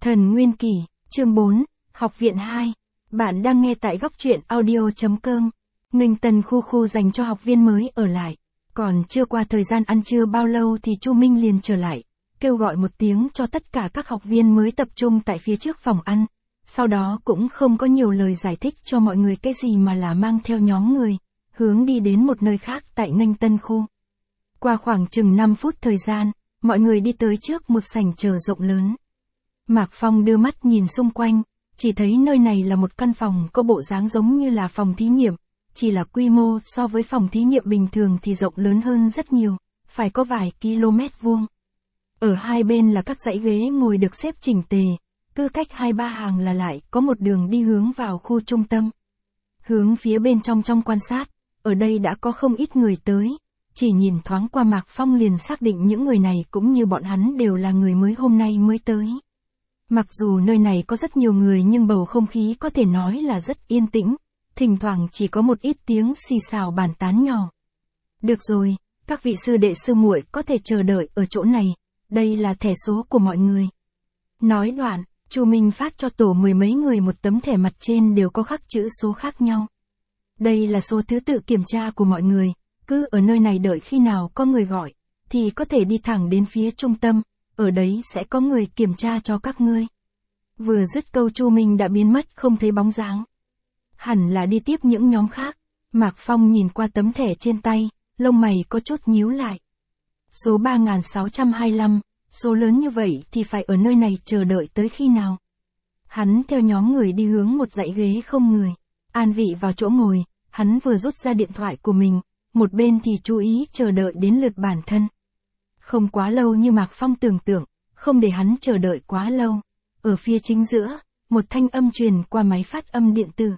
Thần Nguyên Kỷ, chương 4, Học viện 2. Bạn đang nghe tại góc truyện audio.com. Nghênh Tân khu dành cho học viên mới ở lại. Còn chưa qua thời gian ăn trưa bao lâu thì Chu Minh liền trở lại, kêu gọi một tiếng cho tất cả các học viên mới tập trung tại phía trước phòng ăn. Sau đó cũng không có nhiều lời giải thích cho mọi người cái gì mà là mang theo nhóm người, hướng đi đến một nơi khác tại Nghênh Tân khu. Qua khoảng chừng 5 phút thời gian, mọi người đi tới trước một sảnh chờ rộng lớn. Mạc Phong đưa mắt nhìn xung quanh, chỉ thấy nơi này là một căn phòng có bộ dáng giống như là phòng thí nghiệm, chỉ là quy mô so với phòng thí nghiệm bình thường thì rộng lớn hơn rất nhiều, phải có vài km vuông. Ở hai bên là các dãy ghế ngồi được xếp chỉnh tề, cứ cách 2-3 hàng là lại có một đường đi hướng vào khu trung tâm. Hướng phía bên trong quan sát, ở đây đã có không ít người tới, chỉ nhìn thoáng qua Mạc Phong liền xác định những người này cũng như bọn hắn đều là người mới hôm nay mới tới. Mặc dù nơi này có rất nhiều người nhưng bầu không khí có thể nói là rất yên tĩnh, thỉnh thoảng chỉ có một ít tiếng xì xào bàn tán nhỏ. Được rồi, các vị sư đệ sư muội có thể chờ đợi ở chỗ này, đây là thẻ số của mọi người. Nói đoạn, Chu Minh phát cho tổ 10 mấy người một tấm thẻ mặt trên đều có khắc chữ số khác nhau. Đây là số thứ tự kiểm tra của mọi người, cứ ở nơi này đợi khi nào có người gọi, thì có thể đi thẳng đến phía trung tâm, ở đấy sẽ có người kiểm tra cho các ngươi. Vừa dứt câu Chu Minh đã biến mất không thấy bóng dáng. Hẳn là đi tiếp những nhóm khác. Mạc Phong nhìn qua tấm thẻ trên tay, lông mày có chút nhíu lại. Số 3625, số lớn như vậy thì phải ở nơi này chờ đợi tới khi nào? Hắn theo nhóm người đi hướng một dãy ghế không người, an vị vào chỗ ngồi, hắn vừa rút ra điện thoại của mình, một bên thì chú ý chờ đợi đến lượt bản thân. Không quá lâu như Mạc Phong tưởng tượng, không để hắn chờ đợi quá lâu. Ở phía chính giữa, một thanh âm truyền qua máy phát âm điện tử.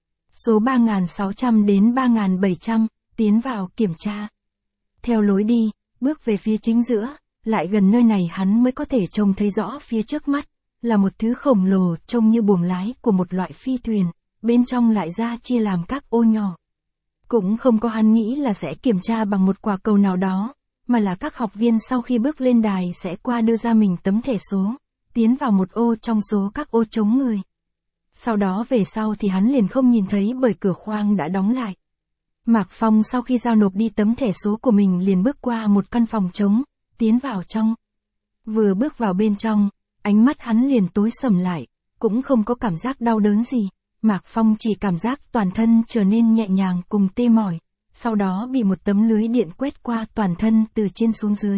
Số 3600 đến 3700, tiến vào kiểm tra. Theo lối đi, bước về phía chính giữa, lại gần nơi này hắn mới có thể trông thấy rõ phía trước mắt, là một thứ khổng lồ trông như buồng lái của một loại phi thuyền, bên trong lại ra chia làm các ô nhỏ. Cũng không có hắn nghĩ là sẽ kiểm tra bằng một quả cầu nào đó, mà là các học viên sau khi bước lên đài sẽ qua đưa ra mình tấm thẻ số, tiến vào một ô trong số các ô trống người. Sau đó về sau thì hắn liền không nhìn thấy bởi cửa khoang đã đóng lại. Mạc Phong sau khi giao nộp đi tấm thẻ số của mình liền bước qua một căn phòng trống, tiến vào trong. Vừa bước vào bên trong, ánh mắt hắn liền tối sầm lại, cũng không có cảm giác đau đớn gì. Mạc Phong chỉ cảm giác toàn thân trở nên nhẹ nhàng cùng tê mỏi, sau đó bị một tấm lưới điện quét qua toàn thân từ trên xuống dưới.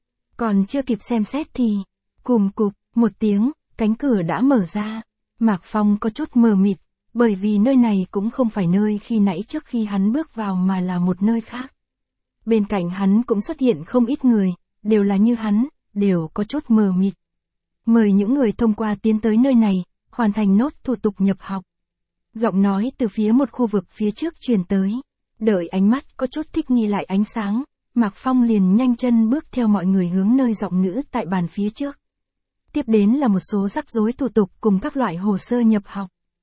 Còn chưa kịp xem xét thì, cùm cụp, một tiếng, cánh cửa đã mở ra. Mạc Phong có chút mờ mịt, bởi vì nơi này cũng không phải nơi khi nãy trước khi hắn bước vào mà là một nơi khác. Bên cạnh hắn cũng xuất hiện không ít người, đều là như hắn, đều có chút mờ mịt. Mời những người thông qua tiến tới nơi này, hoàn thành nốt thủ tục nhập học. Giọng nói từ phía một khu vực phía trước truyền tới. Đợi ánh mắt có chút thích nghi lại ánh sáng, Mạc Phong liền nhanh chân bước theo mọi người hướng nơi giọng nữ tại bàn phía trước. Tiếp đến là một số rắc rối thủ tục cùng các loại hồ sơ nhập học.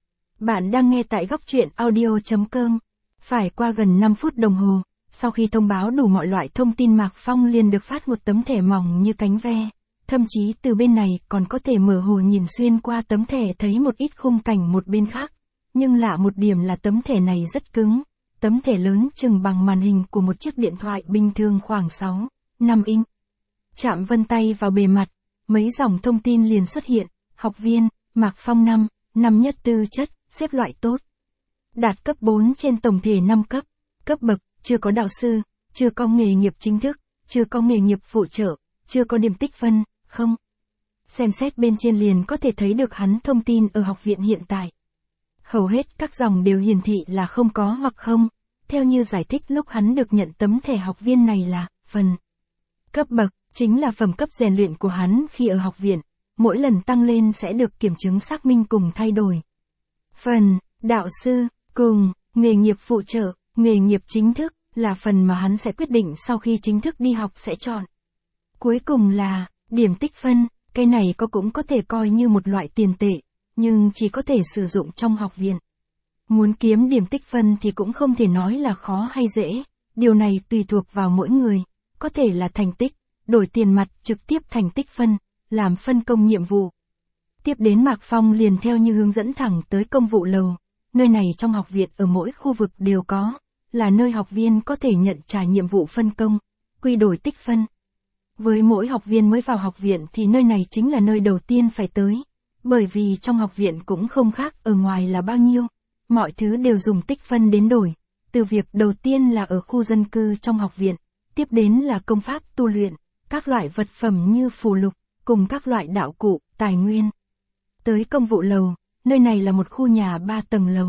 Bạn đang nghe tại góc truyện audio.com. Phải qua gần 5 phút đồng hồ, sau khi thông báo đủ mọi loại thông tin Mạc Phong liền được phát một tấm thẻ mỏng như cánh ve. Thậm chí từ bên này còn có thể mơ hồ nhìn xuyên qua tấm thẻ thấy một ít khung cảnh một bên khác. Nhưng lạ một điểm là tấm thẻ này rất cứng. Tấm thẻ lớn chừng bằng màn hình của một chiếc điện thoại bình thường khoảng 6-5 inch. Chạm vân tay vào bề mặt, mấy dòng thông tin liền xuất hiện. Học viên, Mạc Phong năm nhất tư chất, xếp loại tốt. Đạt cấp 4 trên tổng thể 5 cấp. Cấp bậc, chưa có đạo sư, chưa có nghề nghiệp chính thức, chưa có nghề nghiệp phụ trợ, chưa có điểm tích phân, không. Xem xét bên trên liền có thể thấy được hắn thông tin ở học viện hiện tại. Hầu hết các dòng đều hiển thị là không có hoặc không, theo như giải thích lúc hắn được nhận tấm thẻ học viên này là, phần. Cấp bậc, chính là phẩm cấp rèn luyện của hắn khi ở học viện, mỗi lần tăng lên sẽ được kiểm chứng xác minh cùng thay đổi. Phần, đạo sư, cùng, nghề nghiệp phụ trợ, nghề nghiệp chính thức, là phần mà hắn sẽ quyết định sau khi chính thức đi học sẽ chọn. Cuối cùng là, điểm tích phân, cái này cũng có thể coi như một loại tiền tệ, nhưng chỉ có thể sử dụng trong học viện. Muốn kiếm điểm tích phân thì cũng không thể nói là khó hay dễ, điều này tùy thuộc vào mỗi người, có thể là thành tích, đổi tiền mặt trực tiếp thành tích phân, làm phân công nhiệm vụ. Tiếp đến Mạc Phong liền theo như hướng dẫn thẳng tới công vụ lầu. Nơi này trong học viện ở mỗi khu vực đều có, là nơi học viên có thể nhận trả nhiệm vụ phân công, quy đổi tích phân. Với mỗi học viên mới vào học viện thì nơi này chính là nơi đầu tiên phải tới, bởi vì trong học viện cũng không khác ở ngoài là bao nhiêu, mọi thứ đều dùng tích phân đến đổi, từ việc đầu tiên là ở khu dân cư trong học viện, tiếp đến là công pháp tu luyện, các loại vật phẩm như phù lục, cùng các loại đạo cụ, tài nguyên. Tới công vụ lầu, nơi này là một khu nhà 3 tầng lầu.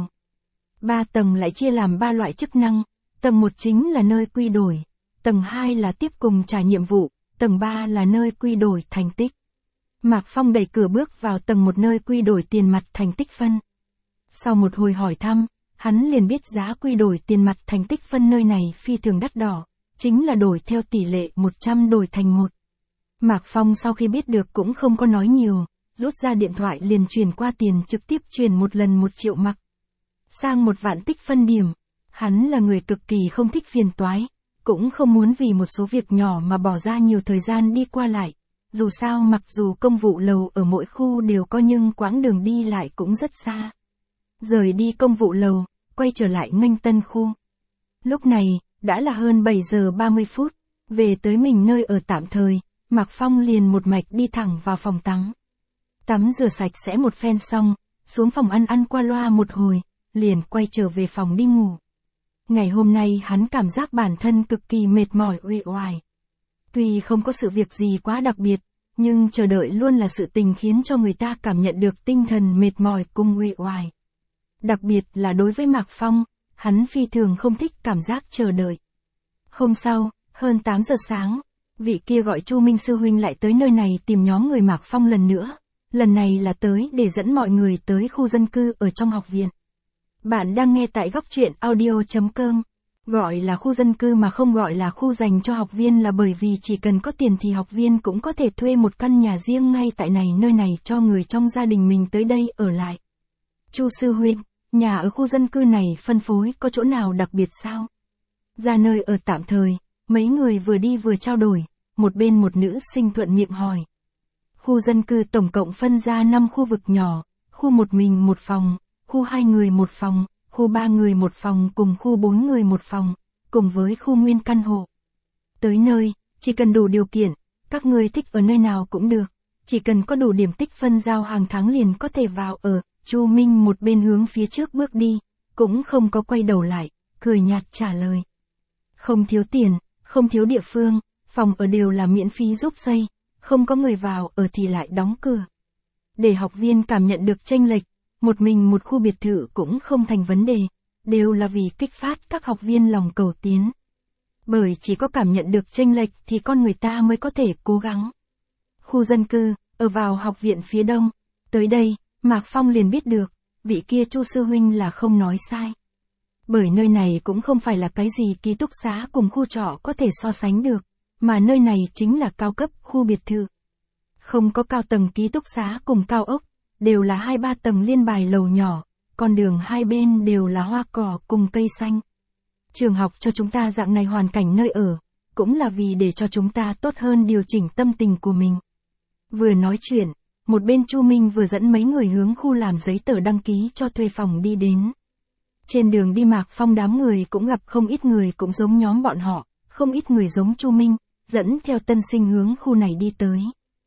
3 tầng lại chia làm 3 loại chức năng, tầng 1 chính là nơi quy đổi, tầng 2 là tiếp cùng trả nhiệm vụ, tầng 3 là nơi quy đổi thành tích. Mạc Phong đẩy cửa bước vào tầng 1 nơi quy đổi tiền mặt thành tích phân. Sau một hồi hỏi thăm, hắn liền biết giá quy đổi tiền mặt thành tích phân nơi này phi thường đắt đỏ, chính là đổi theo tỷ lệ 100 đổi thành 1. Mạc Phong sau khi biết được cũng không có nói nhiều, rút ra điện thoại liền chuyển qua tiền trực tiếp chuyển một lần 1 triệu mặc. Sang 1 vạn tích phân điểm, hắn là người cực kỳ không thích phiền toái, cũng không muốn vì một số việc nhỏ mà bỏ ra nhiều thời gian đi qua lại. Dù sao mặc dù công vụ lầu ở mỗi khu đều có nhưng quãng đường đi lại cũng rất xa. Rời đi công vụ lầu, quay trở lại Nghênh Tân khu. Lúc này, đã là hơn 7 giờ 30 phút, về tới mình nơi ở tạm thời, Mạc Phong liền một mạch đi thẳng vào phòng tắm. Tắm rửa sạch sẽ một phen xong, xuống phòng ăn qua loa một hồi, liền quay trở về phòng đi ngủ. Ngày hôm nay hắn cảm giác bản thân cực kỳ mệt mỏi uể oải. Tuy không có sự việc gì quá đặc biệt, nhưng chờ đợi luôn là sự tình khiến cho người ta cảm nhận được tinh thần mệt mỏi cùng uể oải. Đặc biệt là đối với Mạc Phong, hắn phi thường không thích cảm giác chờ đợi. Hôm sau, hơn 8 giờ sáng, vị kia gọi Chu Minh sư huynh lại tới nơi này tìm nhóm người Mạc Phong lần nữa. Lần này là tới để dẫn mọi người tới khu dân cư ở trong học viện. Bạn đang nghe tại góc truyện audio.com. Gọi là khu dân cư mà không gọi là khu dành cho học viên là bởi vì chỉ cần có tiền thì học viên cũng có thể thuê một căn nhà riêng ngay tại này nơi này cho người trong gia đình mình tới đây ở lại. Chu sư huynh, nhà ở khu dân cư này phân phối có chỗ nào đặc biệt sao? Ra nơi ở tạm thời, mấy người vừa đi vừa trao đổi, một bên một nữ sinh thuận miệng hỏi. Khu dân cư tổng cộng phân ra 5 khu vực nhỏ, khu 1 mình 1 phòng, khu 2 người 1 phòng, khu 3 người 1 phòng cùng khu 4 người 1 phòng, cùng với khu nguyên căn hộ. Tới nơi, chỉ cần đủ điều kiện, các người thích ở nơi nào cũng được, chỉ cần có đủ điểm tích phân giao hàng tháng liền có thể vào ở. Chu Minh một bên hướng phía trước bước đi, cũng không có quay đầu lại, cười nhạt trả lời. Không thiếu tiền, không thiếu địa phương, phòng ở đều là miễn phí giúp xây, không có người vào ở thì lại đóng cửa. Để học viên cảm nhận được chênh lệch, một mình một khu biệt thự cũng không thành vấn đề, đều là vì kích phát các học viên lòng cầu tiến. Bởi chỉ có cảm nhận được chênh lệch thì con người ta mới có thể cố gắng. Khu dân cư, ở vào học viện phía đông, tới đây, Mạc Phong liền biết được, vị kia Chu sư huynh là không nói sai. Bởi nơi này cũng không phải là cái gì ký túc xá cùng khu trọ có thể so sánh được, mà nơi này chính là cao cấp khu biệt thự. Không có cao tầng ký túc xá cùng cao ốc, đều là 2-3 tầng liên bài lầu nhỏ, con đường hai bên đều là hoa cỏ cùng cây xanh. Trường học cho chúng ta dạng này hoàn cảnh nơi ở, cũng là vì để cho chúng ta tốt hơn điều chỉnh tâm tình của mình. Vừa nói chuyện, một bên Chu Minh vừa dẫn mấy người hướng khu làm giấy tờ đăng ký cho thuê phòng đi đến. Trên đường đi Mạc Phong đám người cũng gặp không ít người cũng giống nhóm bọn họ, không ít người giống Chu Minh, dẫn theo tân sinh hướng khu này đi tới.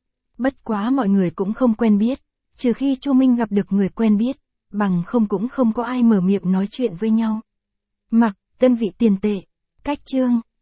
Bất quá mọi người cũng không quen biết, trừ khi Chu Minh gặp được người quen biết, bằng không cũng không có ai mở miệng nói chuyện với nhau. Mặc, đơn vị tiền tệ, cách chương.